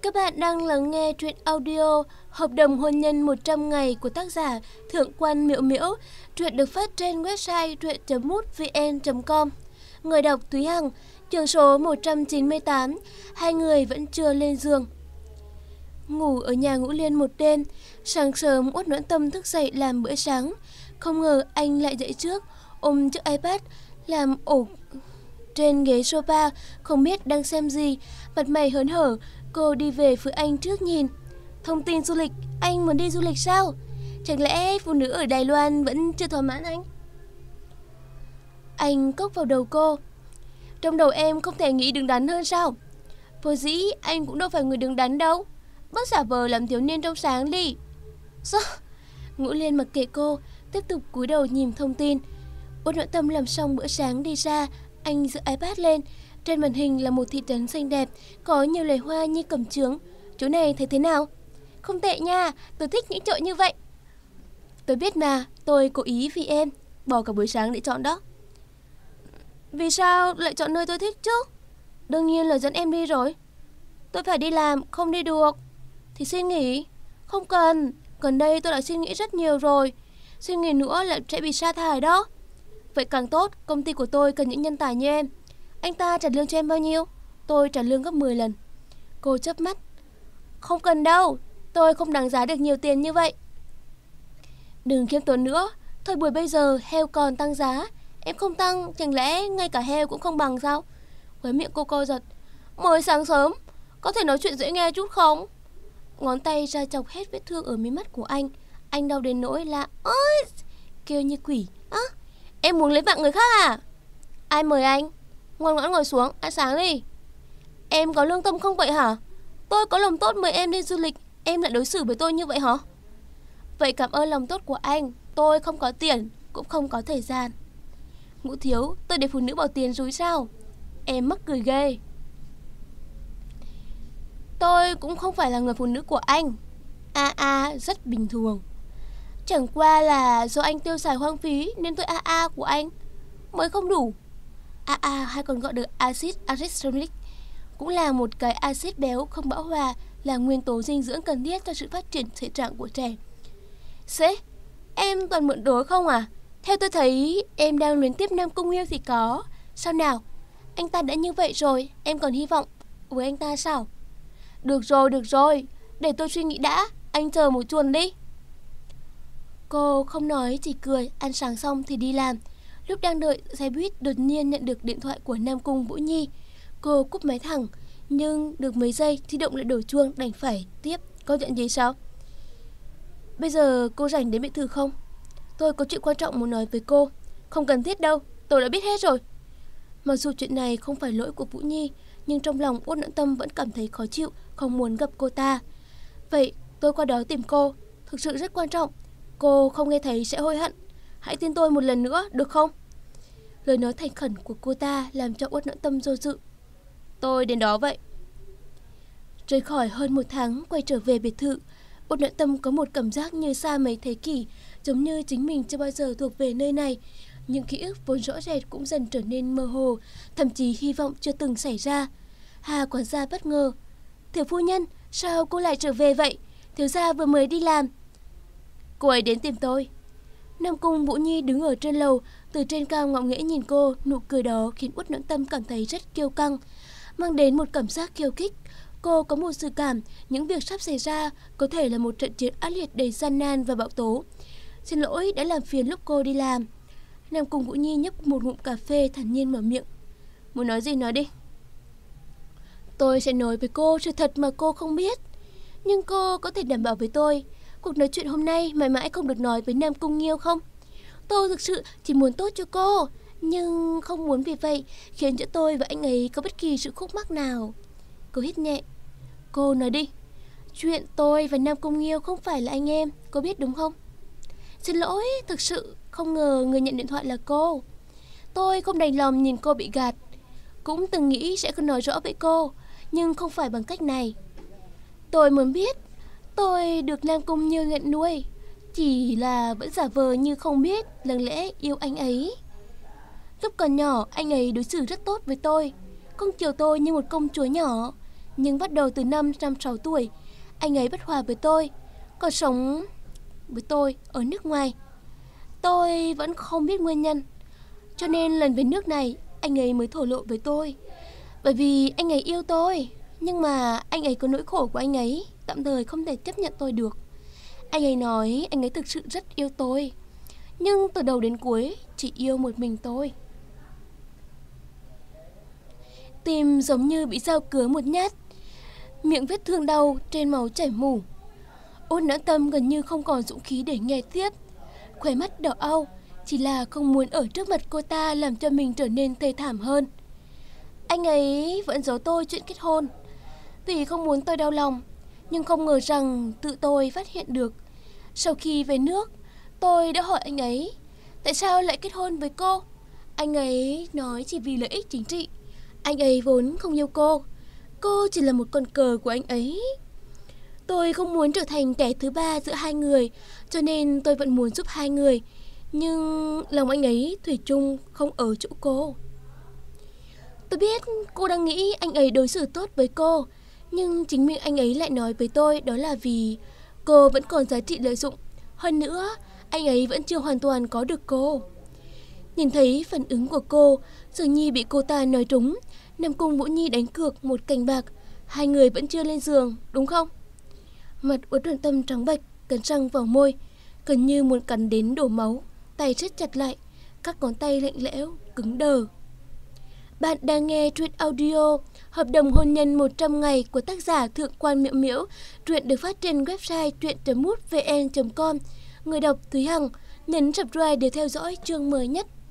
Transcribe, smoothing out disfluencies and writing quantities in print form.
Các bạn đang lắng nghe truyện audio Hợp đồng hôn nhân 100 ngày của tác giả Thượng quan Miễu Miễu. Truyện được phát trên website truyện.mútvn.com. Người đọc Thúy Hằng. Chương số 198. Hai người vẫn chưa lên giường. Ngủ ở nhà Ngũ Liên một đêm. Sáng sớm Uất Noãn Tâm thức dậy làm bữa sáng. Không ngờ anh lại dậy trước, ôm chiếc iPad làm ổ trên ghế sofa, không biết đang xem gì. Mặt mày hớn hở, cô đi về phía anh trước nhìn. Thông tin du lịch, anh muốn đi du lịch sao? Chẳng lẽ phụ nữ ở Đài Loan vẫn chưa thỏa mãn anh? Anh cốc vào đầu cô. Trong đầu em không thể nghĩ đứng đắn hơn sao? Vô dĩ anh cũng đâu phải người đứng đắn đâu. Bớt giả vờ làm thiếu niên trong sáng đi. Sao? Ngũ Liên mặc kệ cô, tiếp tục cúi đầu nhìn thông tin. Uất Noãn Tâm làm xong bữa sáng đi ra. Anh giơ iPad lên. Trên màn hình là một thị trấn xinh đẹp, có nhiều loài hoa như cẩm chướng. Chỗ này thấy thế nào? Không tệ nha, tôi thích những chỗ như vậy. Tôi biết mà, tôi cố ý vì em bỏ cả buổi sáng để chọn đó. Vì sao lại chọn nơi tôi thích chứ? Đương nhiên là dẫn em đi rồi. Tôi phải đi làm, không đi được. Thì xin nghỉ. Không cần, gần đây tôi đã suy nghĩ rất nhiều rồi. Suy nghĩ nữa là sẽ bị sa thải đó. Vậy càng tốt, công ty của tôi cần những nhân tài như em. Anh ta trả lương cho em bao nhiêu? Tôi trả lương gấp 10 lần. Cô chớp mắt. Không cần đâu, tôi không đáng giá được nhiều tiền như vậy. Đừng khiêm tốn nữa. Thời buổi bây giờ heo còn tăng giá. Em không tăng, chẳng lẽ ngay cả heo cũng không bằng sao? Khóe miệng cô co giật. Mới sáng sớm, có thể nói chuyện dễ nghe chút không? Ngón tay ra chọc hết vết thương ở mí mắt của anh. Anh đau đến nỗi là ôi, kêu như quỷ. Em muốn lấy mạng người khác à? Ai mời anh? Ngoan ngoãn ngồi xuống, ăn sáng đi. Em có lương tâm không vậy hả? Tôi có lòng tốt mời em đi du lịch, em lại đối xử với tôi như vậy hả? Vậy cảm ơn lòng tốt của anh. Tôi không có tiền, cũng không có thời gian. Ngũ thiếu, tôi để phụ nữ bỏ tiền rồi sao? Em mắc cười ghê. Tôi cũng không phải là người phụ nữ của anh. Rất bình thường. Chẳng qua là do anh tiêu xài hoang phí nên tôi của anh mới không đủ. Hay còn gọi được axit aristotic, cũng là một cái axit béo không bão hòa, là nguyên tố dinh dưỡng cần thiết cho sự phát triển thể trạng của trẻ. Sếp, em toàn mượn đối không à? Theo tôi thấy em đang luyến tiếp Nam Cung Nghiêu thì có. Sao nào? Anh ta đã như vậy rồi, em còn hy vọng với anh ta sao? Được rồi, để tôi suy nghĩ đã. Anh chờ một chuồn đi. Cô không nói chỉ cười. Ăn sáng xong thì đi làm. Lúc đang đợi xe buýt đột nhiên nhận được điện thoại của Nam Cung Vũ Nhi. Cô cúp máy thẳng, nhưng được mấy giây di động lại đổ chuông, đành phải tiếp. Có chuyện gì sao? Bây giờ cô rảnh đến biệt thự không? Tôi có chuyện quan trọng muốn nói với cô. Không cần thiết đâu, tôi đã biết hết rồi. Mặc dù chuyện này không phải lỗi của Vũ Nhi, nhưng trong lòng Uất Noãn Tâm vẫn cảm thấy khó chịu, không muốn gặp cô ta. Vậy tôi qua đó tìm cô, thực sự rất quan trọng. Cô không nghe thấy sẽ hối hận. Hãy tin tôi một lần nữa, được không? Lời nói thành khẩn của cô ta làm cho Uất Noãn Tâm do dự. Tôi đến đó vậy. Rời khỏi hơn 1 tháng, quay trở về biệt thự, Uất Noãn Tâm có một cảm giác như xa mấy thế kỷ, giống như chính mình chưa bao giờ thuộc về nơi này. Những ký ức vốn rõ rệt cũng dần trở nên mơ hồ, thậm chí hy vọng chưa từng xảy ra. Hà quản gia bất ngờ. Thiếu phu nhân, sao cô lại trở về vậy? Thiếu gia vừa mới đi làm. Cô ấy đến tìm tôi. Nam Cung Vũ Nhi đứng ở trên lầu, từ trên cao ngạo nghễ nhìn cô. Nụ cười đó khiến Uất Noãn Tâm cảm thấy rất kiêu căng, mang đến một cảm giác khiêu khích. Cô có một dự cảm những việc sắp xảy ra có thể là một trận chiến ác liệt đầy gian nan và bão tố. Xin lỗi đã làm phiền lúc cô đi làm. Nam Cung Vũ Nhi nhấp một ngụm cà phê, thản nhiên mở miệng. Muốn nói gì nói đi. Tôi sẽ nói với cô sự thật mà cô không biết. Nhưng cô có thể đảm bảo với tôi cuộc nói chuyện hôm nay mãi mãi không được nói với Nam Cung Nghiêu không? Tôi thực sự chỉ muốn tốt cho cô, nhưng không muốn vì vậy khiến giữa tôi và anh ấy có bất kỳ sự khúc mắc nào. Cô hít nhẹ. Cô nói đi. Chuyện tôi và Nam Cung Nghiêu không phải là anh em, cô biết đúng không? Xin lỗi, thực sự không ngờ người nhận điện thoại là cô. Tôi không đành lòng nhìn cô bị gạt. Cũng từng nghĩ sẽ không nói rõ với cô, nhưng không phải bằng cách này. Tôi muốn biết. Tôi được Nam Cung Nghiêu nhận nuôi, chỉ là vẫn giả vờ như không biết, lặng lẽ yêu anh ấy. Lúc còn nhỏ, anh ấy đối xử rất tốt với tôi, không chiều tôi như một công chúa nhỏ. Nhưng bắt đầu từ năm 6 tuổi, anh ấy bất hòa với tôi, còn sống với tôi ở nước ngoài. Tôi vẫn không biết nguyên nhân, cho nên lần về nước này anh ấy mới thổ lộ với tôi. Bởi vì anh ấy yêu tôi, nhưng mà anh ấy có nỗi khổ của anh ấy, tạm thời không thể chấp nhận tôi được. Anh ấy nói anh ấy thực sự rất yêu tôi, nhưng từ đầu đến cuối chỉ yêu một mình tôi. Tim giống như bị dao cứa một nhát, miệng vết thương đau, trên máu chảy mù. Ôn Noãn Tâm gần như không còn dũng khí để nghe tiếp. Khóe mắt đỏ au, chỉ là không muốn ở trước mặt cô ta làm cho mình trở nên thê thảm hơn. Anh ấy vẫn giấu tôi chuyện kết hôn, vì không muốn tôi đau lòng, nhưng không ngờ rằng tự tôi phát hiện được. Sau khi về nước, tôi đã hỏi anh ấy tại sao lại kết hôn với cô. Anh ấy nói chỉ vì lợi ích chính trị. Anh ấy vốn không yêu cô chỉ là một con cờ của anh ấy. Tôi không muốn trở thành kẻ thứ ba giữa hai người, cho nên tôi vẫn muốn giúp hai người. Nhưng lòng anh ấy thủy chung không ở chỗ cô. Tôi biết cô đang nghĩ anh ấy đối xử tốt với cô, nhưng chính miệng anh ấy lại nói với tôi đó là vì cô vẫn còn giá trị lợi dụng. Hơn nữa, anh ấy vẫn chưa hoàn toàn có được cô. Nhìn thấy phản ứng của cô, dường như bị cô ta nói trúng. Nam Cung Vũ Nhi đánh cược một cành bạc, hai người vẫn chưa lên giường, đúng không? Mặt Uất Noãn Tâm trắng bệch, cắn răng vào môi, gần như muốn cắn đến đổ máu, tay siết chặt lại, các ngón tay lạnh lẽo, cứng đờ. Bạn đang nghe truyện audio Hợp đồng hôn nhân 100 ngày của tác giả Thượng Quan Miễu Miễu. Truyện được phát trên website truyện.mútvn.com. Người đọc Thúy Hằng. Nhấn subscribe để theo dõi chương mới nhất.